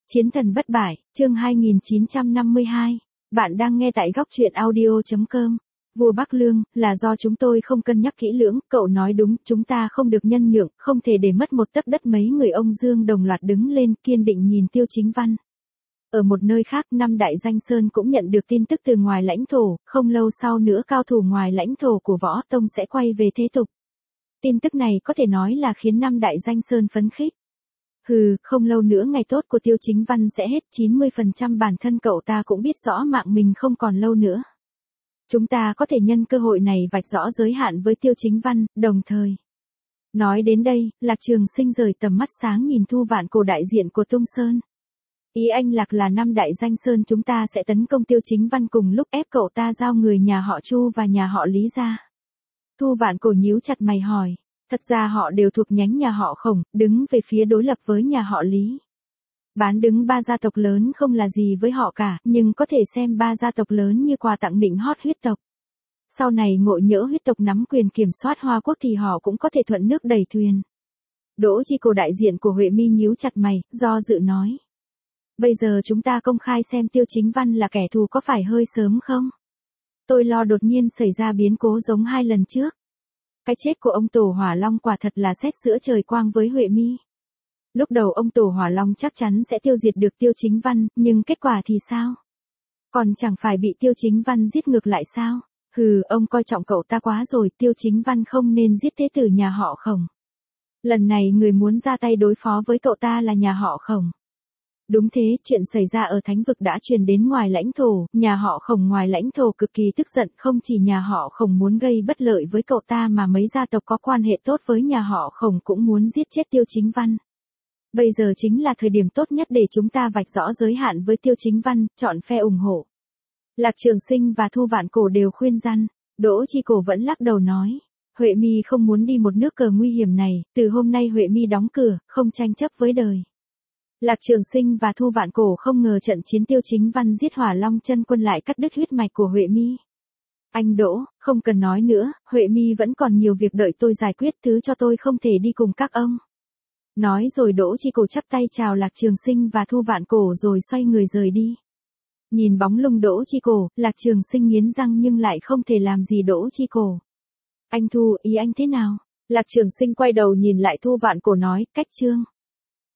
Chiến thần bất bại, chương 2952. Bạn đang nghe tại góc truyện audio.com. Vua Bắc Lương, là do chúng tôi không cân nhắc kỹ lưỡng, cậu nói đúng, chúng ta không được nhân nhượng, không thể để mất một tấc đất. Mấy người ông Dương đồng loạt đứng lên, kiên định nhìn Tiêu Chính Văn. Ở một nơi khác, năm đại danh sơn cũng nhận được tin tức từ ngoài lãnh thổ, không lâu sau nữa cao thủ ngoài lãnh thổ của Võ Tông sẽ quay về thế tục. Tin tức này có thể nói là khiến năm đại danh sơn phấn khích. Không lâu nữa ngày tốt của Tiêu Chính Văn sẽ hết, 90% bản thân cậu ta cũng biết rõ mạng mình không còn lâu nữa. Chúng ta có thể nhân cơ hội này vạch rõ giới hạn với Tiêu Chính Văn, đồng thời. Nói đến đây, Lạc Trường Sinh rời tầm mắt sáng nhìn Thu Vạn Cổ đại diện của Tung Sơn. Ý anh Lạc là năm đại danh sơn chúng ta sẽ tấn công Tiêu Chính Văn cùng lúc ép cậu ta giao người nhà họ Chu và nhà họ Lý ra. Thu Vạn Cổ nhíu chặt mày hỏi. Thật ra họ đều thuộc nhánh nhà họ Khổng, đứng về phía đối lập với nhà họ Lý. Bán đứng ba gia tộc lớn không là gì với họ cả, nhưng có thể xem ba gia tộc lớn như quà tặng nịnh hót huyết tộc. Sau này ngộ nhỡ huyết tộc nắm quyền kiểm soát Hoa Quốc thì họ cũng có thể thuận nước đẩy thuyền. Đỗ Chi Cổ đại diện của Huệ Mi nhíu chặt mày, do dự nói. Bây giờ chúng ta công khai xem Tiêu Chính Văn là kẻ thù có phải hơi sớm không? Tôi lo đột nhiên xảy ra biến cố giống 2 lần trước. Cái chết của ông Tổ Hỏa Long quả thật là sét sữa trời quang với Huệ Mi. Lúc đầu ông Tổ Hỏa Long chắc chắn sẽ tiêu diệt được Tiêu Chính Văn, nhưng kết quả thì sao? Còn chẳng phải bị Tiêu Chính Văn giết ngược lại sao? Ông coi trọng cậu ta quá rồi, Tiêu Chính Văn không nên giết thế tử nhà họ Khổng. Lần này người muốn ra tay đối phó với cậu ta là nhà họ Khổng. Đúng thế, chuyện xảy ra ở Thánh vực đã truyền đến ngoài lãnh thổ, nhà họ Khổng ngoài lãnh thổ cực kỳ tức giận, không chỉ nhà họ Khổng muốn gây bất lợi với cậu ta mà mấy gia tộc có quan hệ tốt với nhà họ Khổng cũng muốn giết chết Tiêu Chính Văn. Bây giờ chính là thời điểm tốt nhất để chúng ta vạch rõ giới hạn với Tiêu Chính Văn, chọn phe ủng hộ. Lạc Trường Sinh và Thu Vạn Cổ đều khuyên răn, Đỗ Chi Cổ vẫn lắc đầu nói. Huệ Mi không muốn đi một nước cờ nguy hiểm này, từ hôm nay Huệ Mi đóng cửa, không tranh chấp với đời. Lạc Trường Sinh và Thu Vạn Cổ không ngờ trận chiến Tiêu Chính Văn giết Hỏa Long Chân Quân lại cắt đứt huyết mạch của Huệ Mi. Anh Đỗ, không cần nói nữa, Huệ Mi vẫn còn nhiều việc đợi tôi giải quyết, thứ cho tôi không thể đi cùng các ông. Nói rồi Đỗ Chi Cổ chắp tay chào Lạc Trường Sinh và Thu Vạn Cổ rồi xoay người rời đi. Nhìn bóng lưng Đỗ Chi Cổ, Lạc Trường Sinh nghiến răng nhưng lại không thể làm gì Đỗ Chi Cổ. Anh Thu, ý anh thế nào? Lạc Trường Sinh quay đầu nhìn lại Thu Vạn Cổ nói, cách chương.